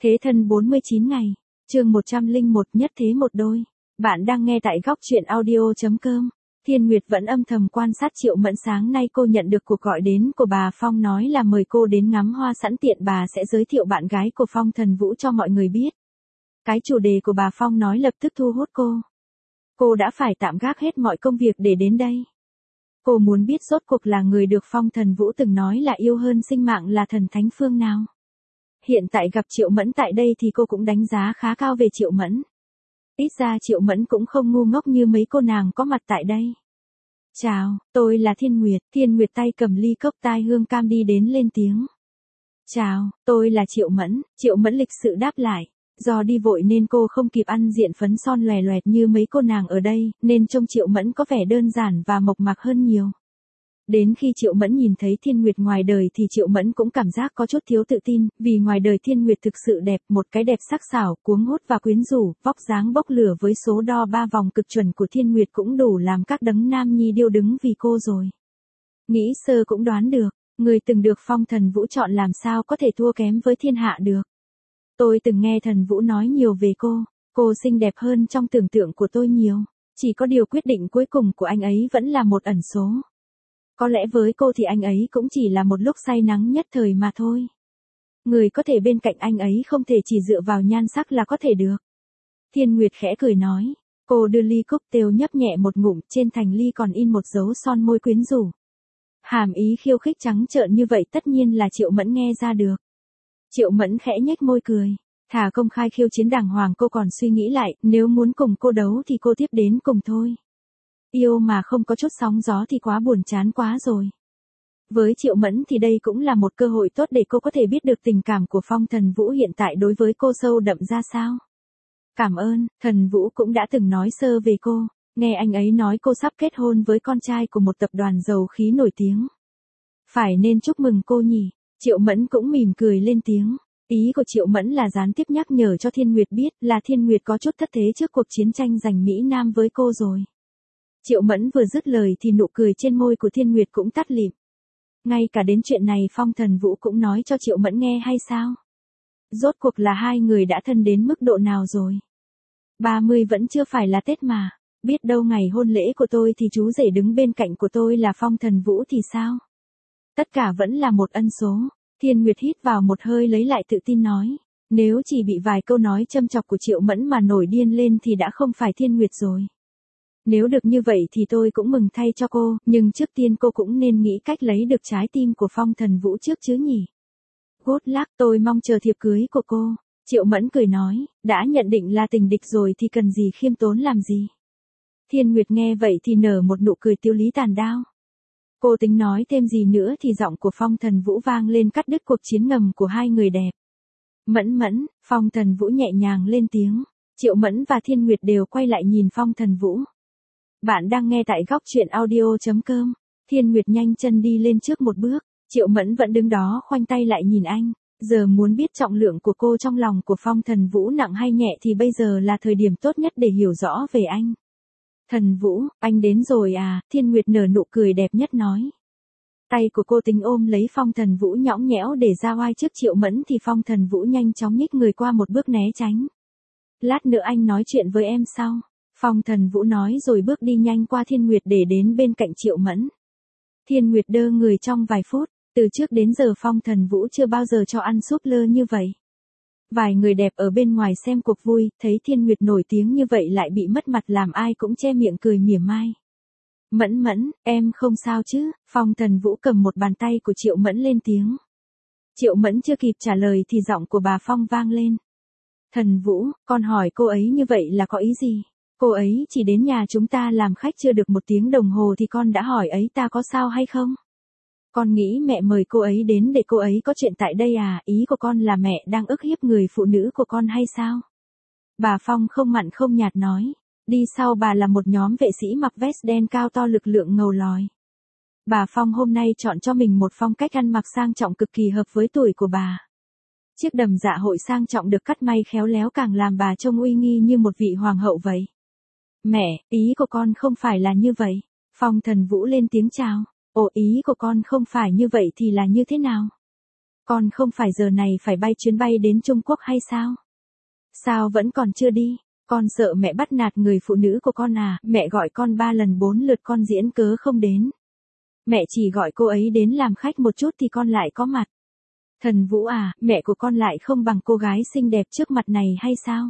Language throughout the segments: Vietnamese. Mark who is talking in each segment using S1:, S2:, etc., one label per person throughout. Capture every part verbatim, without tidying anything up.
S1: Thế thân bốn mươi chín ngày, chương một trăm lẻ một nhất thế một đôi. Bạn đang nghe tại góc truyện audio.com. Thiên Nguyệt vẫn âm thầm quan sát Triệu Mẫn. Sáng nay cô nhận được cuộc gọi đến của bà Phong nói là mời cô đến ngắm hoa, sẵn tiện bà sẽ giới thiệu bạn gái của Phong Thần Vũ cho mọi người biết. Cái chủ đề của bà Phong nói lập tức thu hút cô. Cô đã phải tạm gác hết mọi công việc để đến đây. Cô muốn biết rốt cuộc là người được Phong Thần Vũ từng nói là yêu hơn sinh mạng là thần thánh phương nào. Hiện tại gặp Triệu Mẫn tại đây thì cô cũng đánh giá khá cao về Triệu Mẫn. Ít ra Triệu Mẫn cũng không ngu ngốc như mấy cô nàng có mặt tại đây. Chào, tôi là Thiên Nguyệt. Thiên Nguyệt tay cầm ly cốc tai hương cam đi đến lên tiếng. Chào, tôi là Triệu Mẫn. Triệu Mẫn lịch sự đáp lại. Do đi vội nên cô không kịp ăn diện phấn son lòe loẹt như mấy cô nàng ở đây, nên trông Triệu Mẫn có vẻ đơn giản và mộc mạc hơn nhiều. Đến khi Triệu Mẫn nhìn thấy Thiên Nguyệt ngoài đời thì Triệu Mẫn cũng cảm giác có chút thiếu tự tin, vì ngoài đời Thiên Nguyệt thực sự đẹp, một cái đẹp sắc sảo, cuống hút và quyến rũ, vóc dáng bốc lửa với số đo ba vòng cực chuẩn của Thiên Nguyệt cũng đủ làm các đấng nam nhi điêu đứng vì cô rồi. Nghĩ sơ cũng đoán được, người từng được Phong Thần Vũ chọn làm sao có thể thua kém với thiên hạ được. Tôi từng nghe Thần Vũ nói nhiều về cô, cô xinh đẹp hơn trong tưởng tượng của tôi nhiều, chỉ có điều quyết định cuối cùng của anh ấy vẫn là một ẩn số. Có lẽ với cô thì anh ấy cũng chỉ là một lúc say nắng nhất thời mà thôi. Người có thể bên cạnh anh ấy không thể chỉ dựa vào nhan sắc là có thể được. Thiên Nguyệt khẽ cười nói, cô đưa ly cocktail nhấp nhẹ một ngụm, trên thành ly còn in một dấu son môi quyến rũ. Hàm ý khiêu khích trắng trợn như vậy tất nhiên là Triệu Mẫn nghe ra được. Triệu Mẫn khẽ nhếch môi cười, thà công khai khiêu chiến đàng hoàng cô còn suy nghĩ lại, nếu muốn cùng cô đấu thì cô tiếp đến cùng thôi. Yêu mà không có chút sóng gió thì quá buồn chán quá rồi. Với Triệu Mẫn thì đây cũng là một cơ hội tốt để cô có thể biết được tình cảm của Phong Thần Vũ hiện tại đối với cô sâu đậm ra sao. Cảm ơn, Thần Vũ cũng đã từng nói sơ về cô, nghe anh ấy nói cô sắp kết hôn với con trai của một tập đoàn dầu khí nổi tiếng. Phải nên chúc mừng cô nhỉ, Triệu Mẫn cũng mỉm cười lên tiếng. Ý của Triệu Mẫn là gián tiếp nhắc nhở cho Thiên Nguyệt biết là Thiên Nguyệt có chút thất thế trước cuộc chiến tranh giành Mỹ Nam với cô rồi. Triệu Mẫn vừa dứt lời thì nụ cười trên môi của Thiên Nguyệt cũng tắt lịm. Ngay cả đến chuyện này Phong Thần Vũ cũng nói cho Triệu Mẫn nghe hay sao? Rốt cuộc là hai người đã thân đến mức độ nào rồi? ba mươi vẫn chưa phải là Tết mà, biết đâu ngày hôn lễ của tôi thì chú rể đứng bên cạnh của tôi là Phong Thần Vũ thì sao? Tất cả vẫn là một ân số. Thiên Nguyệt hít vào một hơi lấy lại tự tin nói, nếu chỉ bị vài câu nói châm chọc của Triệu Mẫn mà nổi điên lên thì đã không phải Thiên Nguyệt rồi. Nếu được như vậy thì tôi cũng mừng thay cho cô, nhưng trước tiên cô cũng nên nghĩ cách lấy được trái tim của Phong Thần Vũ trước chứ nhỉ. Good luck, tôi mong chờ thiệp cưới của cô. Triệu Mẫn cười nói, đã nhận định là tình địch rồi thì cần gì khiêm tốn làm gì. Thiên Nguyệt nghe vậy thì nở một nụ cười tiêu lý tàn đao. Cô tính nói thêm gì nữa thì giọng của Phong Thần Vũ vang lên cắt đứt cuộc chiến ngầm của hai người đẹp. Mẫn Mẫn, Phong Thần Vũ nhẹ nhàng lên tiếng. Triệu Mẫn và Thiên Nguyệt đều quay lại nhìn Phong Thần Vũ. Bạn đang nghe tại góc truyện audio.com. Thiên Nguyệt nhanh chân đi lên trước một bước, Triệu Mẫn vẫn đứng đó khoanh tay lại nhìn anh. Giờ muốn biết trọng lượng của cô trong lòng của Phong Thần Vũ nặng hay nhẹ thì bây giờ là thời điểm tốt nhất để hiểu rõ về anh. Thần Vũ, anh đến rồi à, Thiên Nguyệt nở nụ cười đẹp nhất nói. Tay của cô tính ôm lấy Phong Thần Vũ nhõng nhẽo để ra oai trước Triệu Mẫn thì Phong Thần Vũ nhanh chóng nhích người qua một bước né tránh. Lát nữa anh nói chuyện với em sau. Phong Thần Vũ nói rồi bước đi nhanh qua Thiên Nguyệt để đến bên cạnh Triệu Mẫn. Thiên Nguyệt đơ người trong vài phút, từ trước đến giờ Phong Thần Vũ chưa bao giờ cho ăn súp lơ như vậy. Vài người đẹp ở bên ngoài xem cuộc vui, thấy Thiên Nguyệt nổi tiếng như vậy lại bị mất mặt làm ai cũng che miệng cười mỉa mai. Mẫn Mẫn, em không sao chứ? Phong Thần Vũ cầm một bàn tay của Triệu Mẫn lên tiếng. Triệu Mẫn chưa kịp trả lời thì giọng của bà Phong vang lên. Thần Vũ, con hỏi cô ấy như vậy là có ý gì? Cô ấy chỉ đến nhà chúng ta làm khách chưa được một tiếng đồng hồ thì con đã hỏi ấy ta có sao hay không? Con nghĩ mẹ mời cô ấy đến để cô ấy có chuyện tại đây à, ý của con là mẹ đang ức hiếp người phụ nữ của con hay sao? Bà Phong không mặn không nhạt nói, đi sau bà là một nhóm vệ sĩ mặc vest đen cao to lực lượng ngầu lòi. Bà Phong hôm nay chọn cho mình một phong cách ăn mặc sang trọng cực kỳ hợp với tuổi của bà. Chiếc đầm dạ hội sang trọng được cắt may khéo léo càng làm bà trông uy nghi như một vị hoàng hậu vậy. Mẹ, ý của con không phải là như vậy. Phong Thần Vũ lên tiếng chào. Ồ, ý của con không phải như vậy thì là như thế nào? Con không phải giờ này phải bay chuyến bay đến Trung Quốc hay sao? Sao vẫn còn chưa đi? Con sợ mẹ bắt nạt người phụ nữ của con à, mẹ gọi con ba lần bốn lượt con diễn cớ không đến. Mẹ chỉ gọi cô ấy đến làm khách một chút thì con lại có mặt. Thần Vũ à, mẹ của con lại không bằng cô gái xinh đẹp trước mặt này hay sao?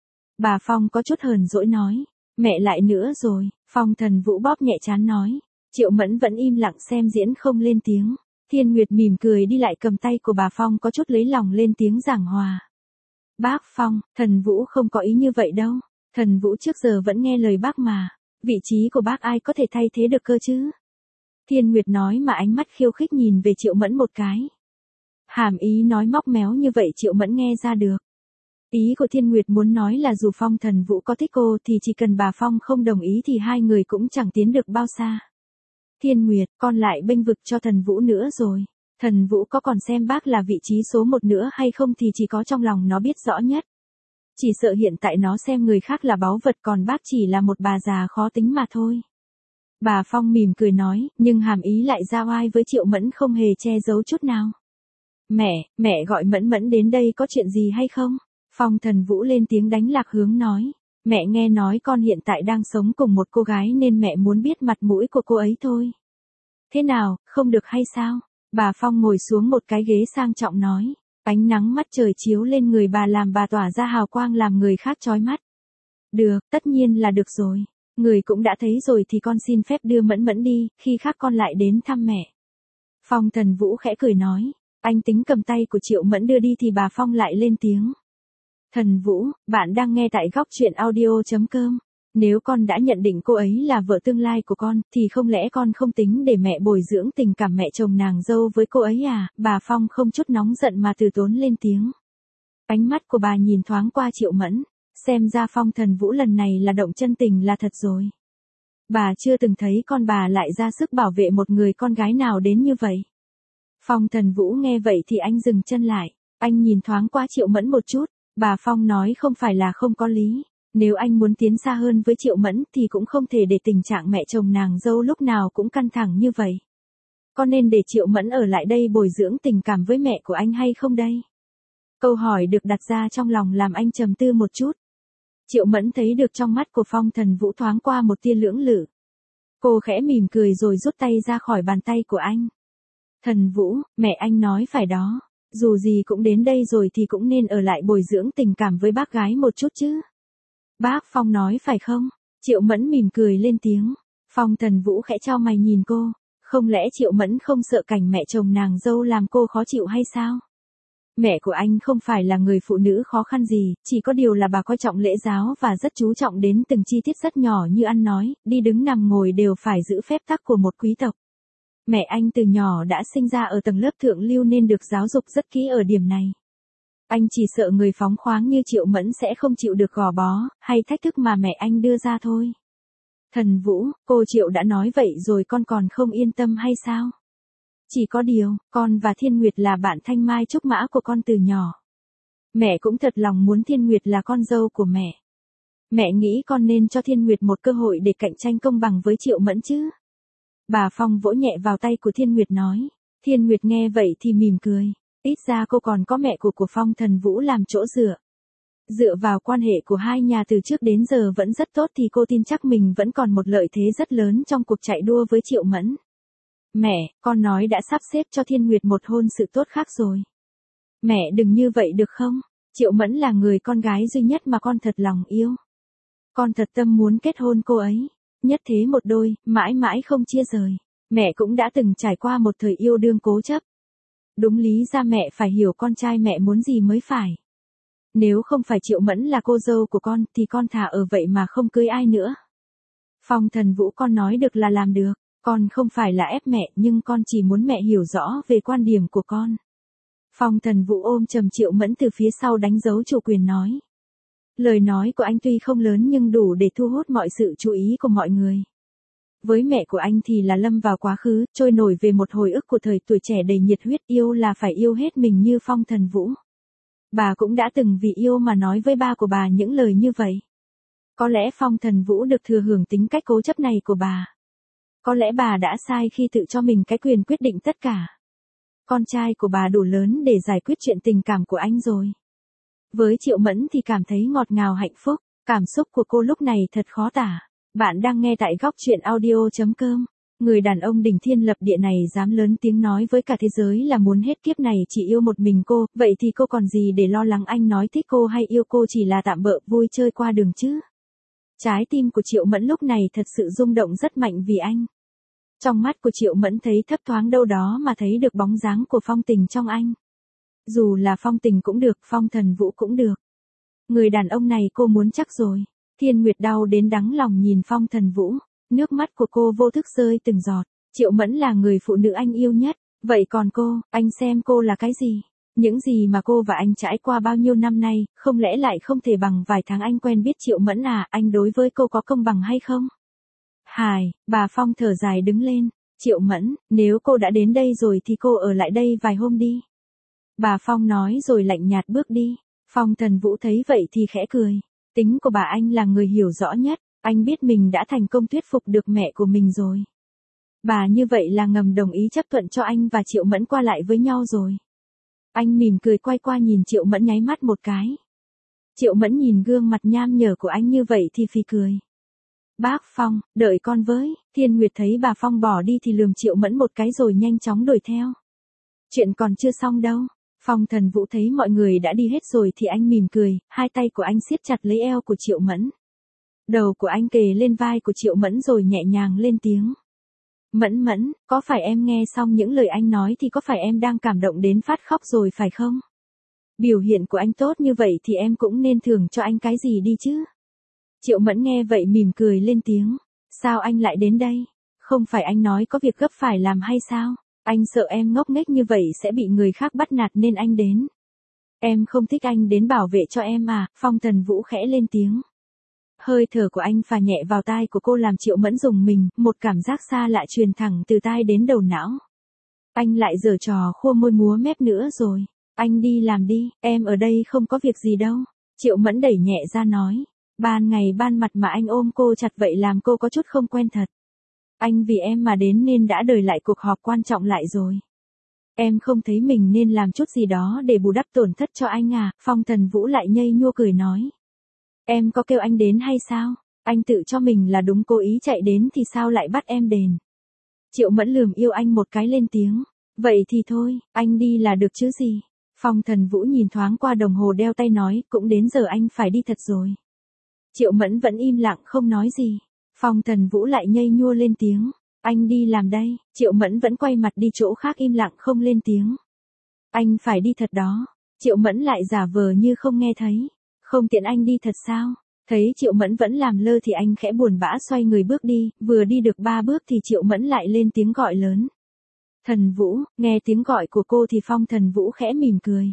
S1: Bà Phong có chút hờn dỗi nói. Mẹ lại nữa rồi, Phong Thần Vũ bóp nhẹ trán nói. Triệu Mẫn vẫn im lặng xem diễn không lên tiếng. Thiên Nguyệt mỉm cười đi lại cầm tay của bà Phong có chút lấy lòng lên tiếng giảng hòa. Bác Phong, Thần Vũ không có ý như vậy đâu. Thần Vũ trước giờ vẫn nghe lời bác mà. Vị trí của bác ai có thể thay thế được cơ chứ? Thiên Nguyệt nói mà ánh mắt khiêu khích nhìn về Triệu Mẫn một cái. Hàm ý nói móc méo như vậy Triệu Mẫn nghe ra được. Ý của Thiên Nguyệt muốn nói là dù Phong Thần Vũ có thích cô thì chỉ cần bà Phong không đồng ý thì hai người cũng chẳng tiến được bao xa. Thiên Nguyệt, con lại bênh vực cho Thần Vũ nữa rồi. Thần Vũ có còn xem bác là vị trí số một nữa hay không thì chỉ có trong lòng nó biết rõ nhất. Chỉ sợ hiện tại nó xem người khác là báu vật còn bác chỉ là một bà già khó tính mà thôi. Bà Phong mỉm cười nói, nhưng hàm ý lại ra oai với Triệu Mẫn không hề che giấu chút nào. Mẹ, mẹ gọi Mẫn Mẫn đến đây có chuyện gì hay không? Phong Thần Vũ lên tiếng đánh lạc hướng nói. Mẹ nghe nói con hiện tại đang sống cùng một cô gái nên mẹ muốn biết mặt mũi của cô ấy thôi. Thế nào, không được hay sao? Bà Phong ngồi xuống một cái ghế sang trọng nói. Ánh nắng mắt trời chiếu lên người bà làm bà tỏa ra hào quang làm người khác chói mắt. Được, tất nhiên là được rồi. Người cũng đã thấy rồi thì con xin phép đưa Mẫn Mẫn đi, khi khác con lại đến thăm mẹ. Phong Thần Vũ khẽ cười nói. Anh tính cầm tay của Triệu Mẫn đưa đi thì bà Phong lại lên tiếng. Thần Vũ, bạn đang nghe tại góc truyện audio chấm com. Nếu con đã nhận định cô ấy là vợ tương lai của con, thì không lẽ con không tính để mẹ bồi dưỡng tình cảm mẹ chồng nàng dâu với cô ấy à? Bà Phong không chút nóng giận mà từ tốn lên tiếng. Ánh mắt của bà nhìn thoáng qua Triệu Mẫn, xem ra Phong Thần Vũ lần này là động chân tình là thật rồi. Bà chưa từng thấy con bà lại ra sức bảo vệ một người con gái nào đến như vậy. Phong Thần Vũ nghe vậy thì anh dừng chân lại, anh nhìn thoáng qua Triệu Mẫn một chút, bà Phong nói không phải là không có lý. Nếu anh muốn tiến xa hơn với Triệu Mẫn thì cũng không thể để tình trạng mẹ chồng nàng dâu lúc nào cũng căng thẳng như vậy. Có nên để Triệu Mẫn ở lại đây bồi dưỡng tình cảm với mẹ của anh hay không đây? Câu hỏi được đặt ra trong lòng làm anh trầm tư một chút. Triệu Mẫn thấy được trong mắt của Phong Thần Vũ thoáng qua một tia lưỡng lự. Cô khẽ mỉm cười rồi rút tay ra khỏi bàn tay của anh. Thần Vũ, mẹ anh nói phải đó. Dù gì cũng đến đây rồi thì cũng nên ở lại bồi dưỡng tình cảm với bác gái một chút chứ. Bác Phong nói phải không? Triệu Mẫn mỉm cười lên tiếng. Phong Thần Vũ khẽ chau mày nhìn cô. Không lẽ Triệu Mẫn không sợ cảnh mẹ chồng nàng dâu làm cô khó chịu hay sao? Mẹ của anh không phải là người phụ nữ khó khăn gì, chỉ có điều là bà coi trọng lễ giáo và rất chú trọng đến từng chi tiết rất nhỏ như ăn nói, đi đứng nằm ngồi đều phải giữ phép tắc của một quý tộc. Mẹ anh từ nhỏ đã sinh ra ở tầng lớp thượng lưu nên được giáo dục rất kỹ ở điểm này. Anh chỉ sợ người phóng khoáng như Triệu Mẫn sẽ không chịu được gò bó, hay thách thức mà mẹ anh đưa ra thôi. Thần Vũ, cô Triệu đã nói vậy rồi con còn không yên tâm hay sao? Chỉ có điều, con và Thiên Nguyệt là bạn thanh mai trúc mã của con từ nhỏ. Mẹ cũng thật lòng muốn Thiên Nguyệt là con dâu của mẹ. Mẹ nghĩ con nên cho Thiên Nguyệt một cơ hội để cạnh tranh công bằng với Triệu Mẫn chứ. Bà Phong vỗ nhẹ vào tay của Thiên Nguyệt nói. Thiên Nguyệt nghe vậy thì mỉm cười. Ít ra cô còn có mẹ của của Phong Thần Vũ làm chỗ dựa. Dựa vào quan hệ của hai nhà từ trước đến giờ vẫn rất tốt thì cô tin chắc mình vẫn còn một lợi thế rất lớn trong cuộc chạy đua với Triệu Mẫn. Mẹ, con nói đã sắp xếp cho Thiên Nguyệt một hôn sự tốt khác rồi. Mẹ đừng như vậy được không? Triệu Mẫn là người con gái duy nhất mà con thật lòng yêu. Con thật tâm muốn kết hôn cô ấy. Nhất thế một đôi, mãi mãi không chia rời. Mẹ cũng đã từng trải qua một thời yêu đương cố chấp. Đúng lý ra mẹ phải hiểu con trai mẹ muốn gì mới phải. Nếu không phải Triệu Mẫn là cô dâu của con thì con thà ở vậy mà không cưới ai nữa. Phong Thần Vũ, con nói được là làm được. Con không phải là ép mẹ nhưng con chỉ muốn mẹ hiểu rõ về quan điểm của con. Phong Thần Vũ ôm chầm Triệu Mẫn từ phía sau đánh dấu chủ quyền nói. Lời nói của anh tuy không lớn nhưng đủ để thu hút mọi sự chú ý của mọi người. Với mẹ của anh thì là lâm vào quá khứ, trôi nổi về một hồi ức của thời tuổi trẻ đầy nhiệt huyết, yêu là phải yêu hết mình như Phong Thần Vũ. Bà cũng đã từng vì yêu mà nói với ba của bà những lời như vậy. Có lẽ Phong Thần Vũ được thừa hưởng tính cách cố chấp này của bà. Có lẽ bà đã sai khi tự cho mình cái quyền quyết định tất cả. Con trai của bà đủ lớn để giải quyết chuyện tình cảm của anh rồi. Với Triệu Mẫn thì cảm thấy ngọt ngào hạnh phúc, cảm xúc của cô lúc này thật khó tả. Bạn đang nghe tại góc truyện audio.com. Người đàn ông đỉnh thiên lập địa này dám lớn tiếng nói với cả thế giới là muốn hết kiếp này chỉ yêu một mình cô, vậy thì cô còn gì để lo lắng anh nói thích cô hay yêu cô chỉ là tạm bợ vui chơi qua đường chứ. Trái tim của Triệu Mẫn lúc này thật sự rung động rất mạnh vì anh. Trong mắt của Triệu Mẫn thấy thấp thoáng đâu đó mà thấy được bóng dáng của Phong Tình trong anh. Dù là Phong Tình cũng được, Phong Thần Vũ cũng được. Người đàn ông này cô muốn chắc rồi. Thiên Nguyệt đau đến đắng lòng nhìn Phong Thần Vũ. Nước mắt của cô vô thức rơi từng giọt. Triệu Mẫn là người phụ nữ anh yêu nhất. Vậy còn cô, anh xem cô là cái gì? Những gì mà cô và anh trải qua bao nhiêu năm nay, không lẽ lại không thể bằng vài tháng anh quen biết Triệu Mẫn à? Anh đối với cô có công bằng hay không? Hài, bà Phong thở dài đứng lên. Triệu Mẫn, nếu cô đã đến đây rồi thì cô ở lại đây vài hôm đi. Bà Phong nói rồi lạnh nhạt bước đi. Phong Thần Vũ thấy vậy thì khẽ cười. Tính của bà anh là người hiểu rõ nhất. Anh biết mình đã thành công thuyết phục được mẹ của mình rồi. Bà như vậy là ngầm đồng ý chấp thuận cho anh và Triệu Mẫn qua lại với nhau rồi. Anh mỉm cười quay qua nhìn Triệu Mẫn nháy mắt một cái. Triệu Mẫn nhìn gương mặt nham nhở của anh như vậy thì phì cười. Bác Phong, đợi con với. Thiên Nguyệt thấy bà Phong bỏ đi thì lườm Triệu Mẫn một cái rồi nhanh chóng đuổi theo. Chuyện còn chưa xong đâu. Phong Thần Vũ thấy mọi người đã đi hết rồi thì anh mỉm cười, hai tay của anh siết chặt lấy eo của Triệu Mẫn. Đầu của anh kề lên vai của Triệu Mẫn rồi nhẹ nhàng lên tiếng. Mẫn Mẫn, có phải em nghe xong những lời anh nói thì có phải em đang cảm động đến phát khóc rồi phải không? Biểu hiện của anh tốt như vậy thì em cũng nên thưởng cho anh cái gì đi chứ? Triệu Mẫn nghe vậy mỉm cười lên tiếng. Sao anh lại đến đây? Không phải anh nói có việc gấp phải làm hay sao? Anh sợ em ngốc nghếch như vậy sẽ bị người khác bắt nạt nên anh đến. Em không thích anh đến bảo vệ cho em à? Phong Thần Vũ khẽ lên tiếng. Hơi thở của anh phả nhẹ vào tai của cô làm Triệu Mẫn rùng mình, một cảm giác xa lạ truyền thẳng từ tai đến đầu não. Anh lại giở trò khua môi múa mép nữa rồi. Anh đi làm đi, em ở đây không có việc gì đâu. Triệu Mẫn đẩy nhẹ ra nói. Ban ngày ban mặt mà anh ôm cô chặt vậy làm cô có chút không quen thật. Anh vì em mà đến nên đã đợi lại cuộc họp quan trọng lại rồi. Em không thấy mình nên làm chút gì đó để bù đắp tổn thất cho anh à? Phong Thần Vũ lại nhây nhua cười nói. Em có kêu anh đến hay sao? Anh tự cho mình là đúng cố ý chạy đến thì sao lại bắt em đền? Triệu Mẫn lườm yêu anh một cái lên tiếng. Vậy thì thôi, anh đi là được chứ gì? Phong Thần Vũ nhìn thoáng qua đồng hồ đeo tay nói, cũng đến giờ anh phải đi thật rồi. Triệu Mẫn vẫn im lặng không nói gì. Phong Thần Vũ lại nhây nhua lên tiếng. Anh đi làm đây. Triệu Mẫn vẫn quay mặt đi chỗ khác im lặng không lên tiếng. Anh phải đi thật đó. Triệu Mẫn lại giả vờ như không nghe thấy. Không tiện anh đi thật sao? Thấy Triệu Mẫn vẫn làm lơ thì anh khẽ buồn bã xoay người bước đi, vừa đi được ba bước thì Triệu Mẫn lại lên tiếng gọi lớn. Thần Vũ, nghe tiếng gọi của cô thì Phong Thần Vũ khẽ mỉm cười.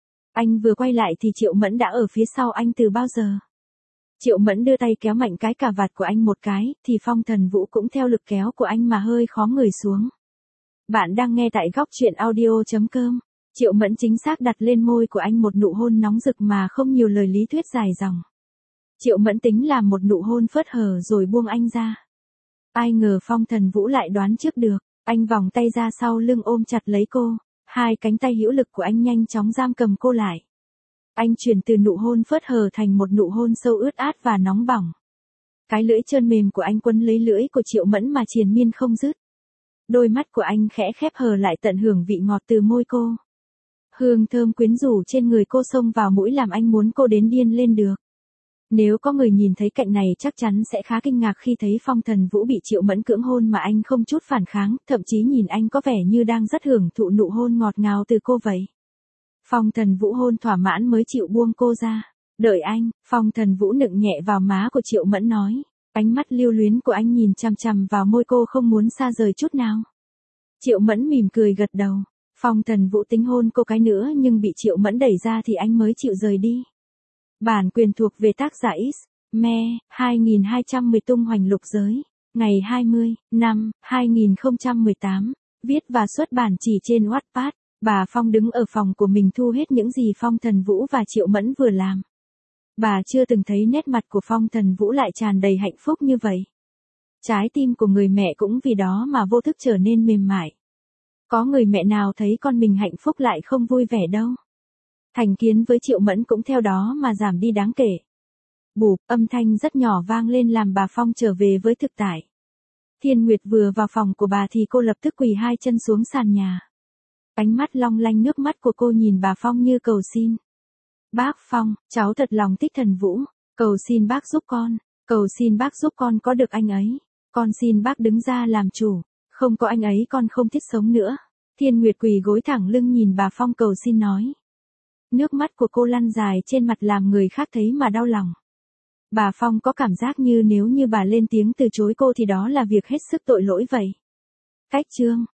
S1: Anh vừa quay lại thì Triệu Mẫn đã ở phía sau anh từ bao giờ. Triệu Mẫn đưa tay kéo mạnh cái cà vạt của anh một cái, thì Phong Thần Vũ cũng theo lực kéo của anh mà hơi khóm người xuống. Bạn đang nghe tại góc truyện audio.com. Triệu Mẫn chính xác đặt lên môi của anh một nụ hôn nóng rực mà không nhiều lời lý thuyết dài dòng. Triệu Mẫn tính làm một nụ hôn phớt hờ rồi buông anh ra. Ai ngờ Phong Thần Vũ lại đoán trước được, anh vòng tay ra sau lưng ôm chặt lấy cô, hai cánh tay hữu lực của anh nhanh chóng giam cầm cô lại. Anh chuyển từ nụ hôn phớt hờ thành một nụ hôn sâu ướt át và nóng bỏng. Cái lưỡi trơn mềm của anh quấn lấy lưỡi của Triệu Mẫn mà triền miên không dứt. Đôi mắt của anh khẽ khép hờ lại tận hưởng vị ngọt từ môi cô. Hương thơm quyến rũ trên người cô xông vào mũi làm anh muốn cô đến điên lên được. Nếu có người nhìn thấy cảnh này chắc chắn sẽ khá kinh ngạc khi thấy Phong Thần Vũ bị Triệu Mẫn cưỡng hôn mà anh không chút phản kháng, thậm chí nhìn anh có vẻ như đang rất hưởng thụ nụ hôn ngọt ngào từ cô vậy. Phong Thần Vũ hôn thỏa mãn mới chịu buông cô ra. Đợi anh, Phong Thần Vũ nựng nhẹ vào má của Triệu Mẫn nói. Ánh mắt lưu luyến của anh nhìn chằm chằm vào môi cô không muốn xa rời chút nào. Triệu Mẫn mỉm cười gật đầu. Phong Thần Vũ tính hôn cô cái nữa nhưng bị Triệu Mẫn đẩy ra thì anh mới chịu rời đi. Bản quyền thuộc về tác giả X. Me, hai nghìn hai trăm mười tung hoành lục giới. Ngày hai mươi, năm, hai nghìn không trăm mười tám. Viết và xuất bản chỉ trên Wattpad. Bà Phong đứng ở phòng của mình thu hết những gì Phong Thần Vũ và Triệu Mẫn vừa làm. Bà chưa từng thấy nét mặt của Phong Thần Vũ lại tràn đầy hạnh phúc như vậy. Trái tim của người mẹ cũng vì đó mà vô thức trở nên mềm mại. Có người mẹ nào thấy con mình hạnh phúc lại không vui vẻ đâu. Thành kiến với Triệu Mẫn cũng theo đó mà giảm đi đáng kể. Bụp, âm thanh rất nhỏ vang lên làm bà Phong trở về với thực tại. Thiên Nguyệt vừa vào phòng của bà thì cô lập tức quỳ hai chân xuống sàn nhà. Ánh mắt long lanh nước mắt của cô nhìn bà Phong như cầu xin. Bác Phong, cháu thật lòng thích Thần Vũ, cầu xin bác giúp con, cầu xin bác giúp con có được anh ấy. Con xin bác đứng ra làm chủ, không có anh ấy con không thích sống nữa. Thiên Nguyệt quỳ gối thẳng lưng nhìn bà Phong cầu xin nói. Nước mắt của cô lăn dài trên mặt làm người khác thấy mà đau lòng. Bà Phong có cảm giác như nếu như bà lên tiếng từ chối cô thì đó là việc hết sức tội lỗi vậy. Cách chương